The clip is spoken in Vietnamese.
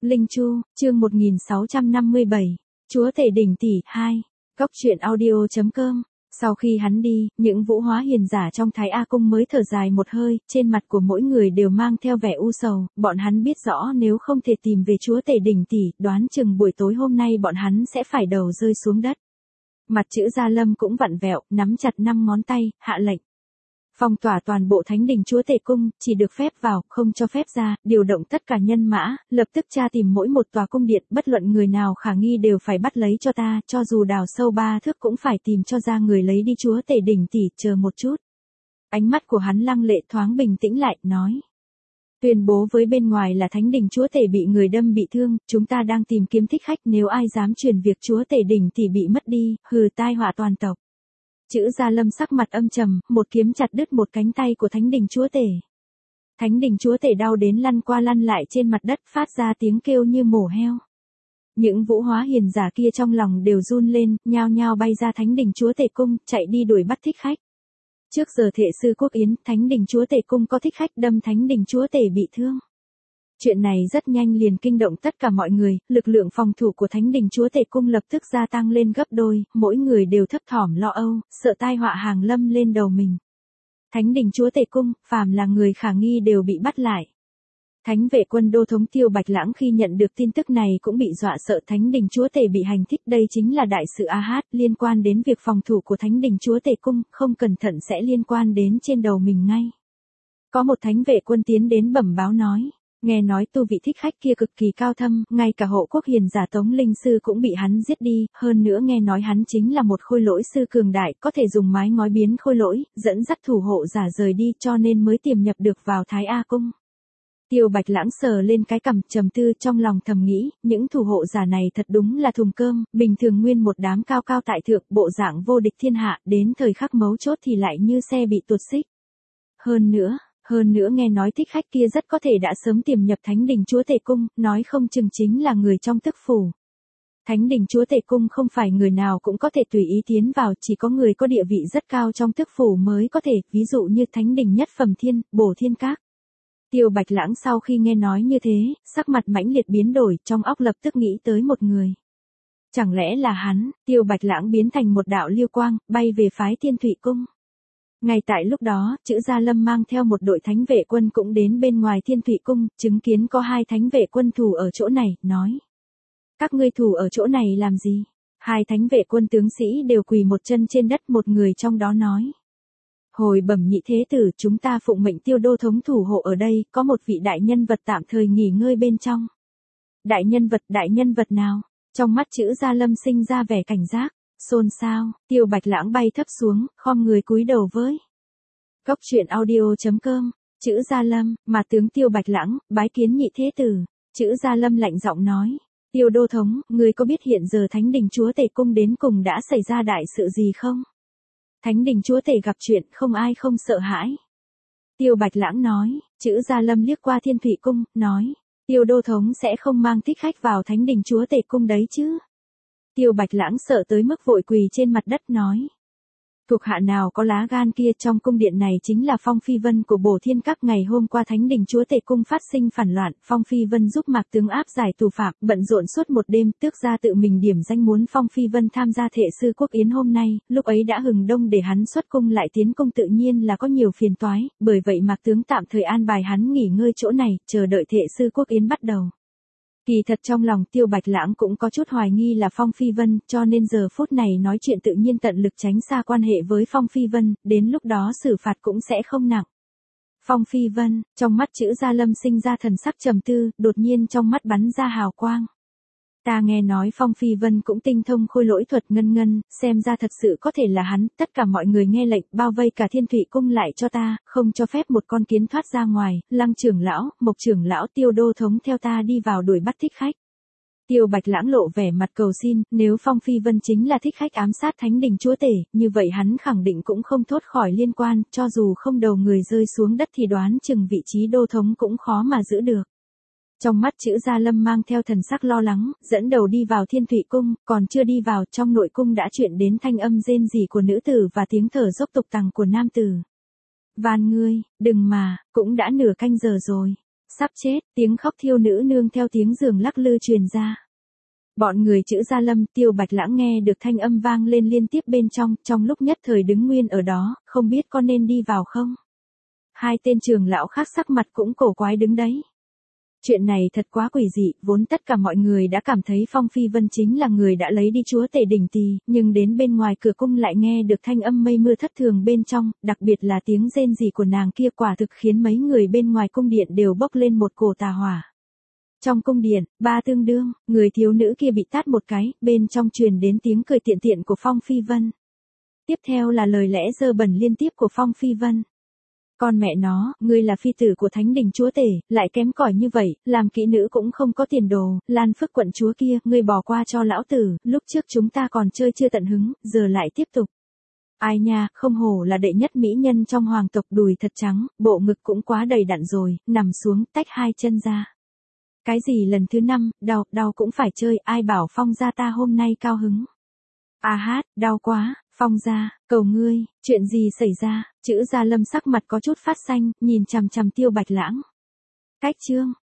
Linh Chu, chương 1657, Chúa Tể Đỉnh Tỷ 2, Cốc truyện audio.com. Sau khi hắn đi, những vũ hóa hiền giả trong Thái A Cung mới thở dài một hơi, trên mặt của mỗi người đều mang theo vẻ u sầu, bọn hắn biết rõ nếu không thể tìm về Chúa Tể Đỉnh Tỷ, đoán chừng buổi tối hôm nay bọn hắn sẽ phải đầu rơi xuống đất. Mặt chữ Gia Lâm cũng vặn vẹo, nắm chặt 5 ngón tay, hạ lệnh. Phong tỏa toàn bộ thánh đình Chúa Tể Cung, chỉ được phép vào, không cho phép ra, điều động tất cả nhân mã, lập tức tra tìm mỗi một tòa cung điện, bất luận người nào khả nghi đều phải bắt lấy cho ta, cho dù đào sâu 3 thước cũng phải tìm cho ra người lấy đi Chúa Tể Đỉnh Tỷ, chờ một chút. Ánh mắt của hắn lăng lệ thoáng bình tĩnh lại, nói. Tuyên bố với bên ngoài là thánh đình Chúa Tể bị người đâm bị thương, chúng ta đang tìm kiếm thích khách, nếu ai dám truyền việc Chúa Tể Đỉnh Tỷ bị mất đi, hừ tai họa toàn tộc. Chữ Gia Lâm sắc mặt âm trầm, một kiếm chặt đứt một cánh tay của thánh đình Chúa Tể. Thánh đình Chúa Tể đau đến lăn qua lăn lại trên mặt đất, phát ra tiếng kêu như mổ heo. Những vũ hóa hiền giả kia trong lòng đều run lên, nhao nhao bay ra thánh đình Chúa Tể Cung, chạy đi đuổi bắt thích khách. Trước giờ thệ sư Quốc Yến, thánh đình Chúa Tể Cung có thích khách đâm thánh đình Chúa Tể bị thương. Chuyện này rất nhanh liền kinh động tất cả mọi người, lực lượng phòng thủ của thánh đình Chúa Tể Cung lập tức gia tăng lên gấp đôi, mỗi người đều thấp thỏm lo âu, sợ tai họa hàng lâm lên đầu mình. Thánh đình Chúa Tể Cung, phàm là người khả nghi đều bị bắt lại. Thánh vệ quân đô thống Tiêu Bạch Lãng khi nhận được tin tức này cũng bị dọa sợ, thánh đình Chúa Tể bị hành thích, đây chính là đại sự A-hát, liên quan đến việc phòng thủ của thánh đình Chúa Tể Cung, không cẩn thận sẽ liên quan đến trên đầu mình ngay. Có một thánh vệ quân tiến đến bẩm báo nói. Nghe nói tu vị thích khách kia cực kỳ cao thâm, ngay cả hộ quốc hiền giả Tống Linh Sư cũng bị hắn giết đi, hơn nữa nghe nói hắn chính là một khôi lỗi sư cường đại, có thể dùng mái ngói biến khôi lỗi, dẫn dắt thủ hộ giả rời đi cho nên mới tiềm nhập được vào Thái A Cung. Tiêu Bạch Lãng sờ lên cái cằm, trầm tư trong lòng thầm nghĩ, những thủ hộ giả này thật đúng là thùng cơm, bình thường nguyên một đám cao cao tại thượng, bộ dạng vô địch thiên hạ, đến thời khắc mấu chốt thì lại như xe bị tuột xích. Hơn nữa nghe nói thích khách kia rất có thể đã sớm tiềm nhập thánh đình Chúa Tể Cung, nói không chừng chính là người trong tức phủ. Thánh đình Chúa Tể Cung không phải người nào cũng có thể tùy ý tiến vào, chỉ có người có địa vị rất cao trong tức phủ mới có thể, ví dụ như thánh đình nhất phẩm thiên, Bổ Thiên Các. Tiêu Bạch Lãng sau khi nghe nói như thế, sắc mặt mãnh liệt biến đổi, trong óc lập tức nghĩ tới một người. Chẳng lẽ là hắn? Tiêu Bạch Lãng biến thành một đạo lưu quang, bay về phái Thiên Thủy Cung. Ngay tại lúc đó, chữ Gia Lâm mang theo một đội thánh vệ quân cũng đến bên ngoài Thiên Thủy Cung, chứng kiến có 2 thánh vệ quân thủ ở chỗ này, nói. Các ngươi thủ ở chỗ này làm gì? 2 thánh vệ quân tướng sĩ đều quỳ một chân trên đất, một người trong đó nói. Hồi bẩm nhị thế tử, chúng ta phụng mệnh Tiêu đô thống thủ hộ ở đây, có một vị đại nhân vật tạm thời nghỉ ngơi bên trong. Đại nhân vật nào? Trong mắt chữ Gia Lâm sinh ra vẻ cảnh giác. Xôn xao, Tiêu Bạch Lãng bay thấp xuống, khom người cúi đầu với. Cốc truyện audio.com, chữ Gia Lâm, mà tướng Tiêu Bạch Lãng, bái kiến nhị thế tử. Chữ Gia Lâm lạnh giọng nói. Tiêu đô thống, người có biết hiện giờ thánh đình Chúa Tể Cung đến cùng đã xảy ra đại sự gì không? Thánh đình Chúa Tể gặp chuyện, không ai không sợ hãi. Tiêu Bạch Lãng nói, chữ Gia Lâm liếc qua Thiên Thủy Cung, nói. Tiêu đô thống sẽ không mang thích khách vào thánh đình Chúa Tể Cung đấy chứ? Tiêu Bạch Lãng sợ tới mức vội quỳ trên mặt đất nói. Thuộc hạ nào có lá gan kia, trong cung điện này chính là Phong Phi Vân của Bổ Thiên Các, ngày hôm qua thánh đình Chúa Tể Cung phát sinh phản loạn, Phong Phi Vân giúp Mạc tướng áp giải tù phạm, bận rộn suốt một đêm, tước gia tự mình điểm danh muốn Phong Phi Vân tham gia thệ sư Quốc Yến hôm nay, lúc ấy đã hừng đông để hắn xuất cung lại tiến cung tự nhiên là có nhiều phiền toái, bởi vậy Mạc tướng tạm thời an bài hắn nghỉ ngơi chỗ này, chờ đợi thệ sư Quốc Yến bắt đầu. Kỳ thật trong lòng Tiêu Bạch Lãng cũng có chút hoài nghi là Phong Phi Vân, cho nên giờ phút này nói chuyện tự nhiên tận lực tránh xa quan hệ với Phong Phi Vân, đến lúc đó xử phạt cũng sẽ không nặng. Phong Phi Vân, trong mắt chữ Gia Lâm sinh ra thần sắc trầm tư, đột nhiên trong mắt bắn ra hào quang. Ta nghe nói Phong Phi Vân cũng tinh thông khôi lỗi thuật ngân, xem ra thật sự có thể là hắn, tất cả mọi người nghe lệnh, bao vây cả Thiên Thủy Cung lại cho ta, không cho phép một con kiến thoát ra ngoài, Lăng trưởng lão, Mộc trưởng lão, Tiêu đô thống theo ta đi vào đuổi bắt thích khách. Tiêu Bạch Lãng lộ vẻ mặt cầu xin, nếu Phong Phi Vân chính là thích khách ám sát thánh đình Chúa Tể, như vậy hắn khẳng định cũng không thoát khỏi liên quan, cho dù không đầu người rơi xuống đất thì đoán chừng vị trí đô thống cũng khó mà giữ được. Trong mắt chữ Gia Lâm mang theo thần sắc lo lắng, dẫn đầu đi vào Thiên Thủy Cung, còn chưa đi vào, trong nội cung đã chuyển đến thanh âm rên rỉ của nữ tử và tiếng thở dốc tục tằng của nam tử. Van ngươi, đừng mà, cũng đã nửa canh giờ rồi. Sắp chết, tiếng khóc thiêu nữ nương theo tiếng giường lắc lư truyền ra. Bọn người chữ Gia Lâm, Tiêu Bạch Lãng nghe được thanh âm vang lên liên tiếp bên trong lúc nhất thời đứng nguyên ở đó, không biết có nên đi vào không. Hai tên trưởng lão khác sắc mặt cũng cổ quái đứng đấy. Chuyện này thật quá quỷ dị, vốn tất cả mọi người đã cảm thấy Phong Phi Vân chính là người đã lấy đi chúa tể đỉnh tỳ, nhưng đến bên ngoài cửa cung lại nghe được thanh âm mây mưa thất thường bên trong, đặc biệt là tiếng rên rỉ của nàng kia quả thực khiến mấy người bên ngoài cung điện đều bốc lên một cổ tà hỏa. Trong cung điện, ba tương đương, người thiếu nữ kia bị tát một cái, bên trong truyền đến tiếng cười tiện tiện của Phong Phi Vân. Tiếp theo là lời lẽ dơ bẩn liên tiếp của Phong Phi Vân. Con mẹ nó, ngươi là phi tử của thánh đình chúa tể, lại kém cỏi như vậy, làm kỹ nữ cũng không có tiền đồ, Lan Phước quận chúa kia, ngươi bỏ qua cho lão tử, lúc trước chúng ta còn chơi chưa tận hứng, giờ lại tiếp tục. Ai nha, không hổ là đệ nhất mỹ nhân trong hoàng tộc, đùi thật trắng, bộ ngực cũng quá đầy đặn rồi, nằm xuống, tách hai chân ra. Cái gì lần thứ 5, đau cũng phải chơi, ai bảo Phong gia ta hôm nay cao hứng. À hát, đau quá, Phong gia, cầu ngươi, chuyện gì xảy ra, chữ Gia Lâm sắc mặt có chút phát xanh, nhìn chằm chằm Tiêu Bạch Lãng. Cách chương,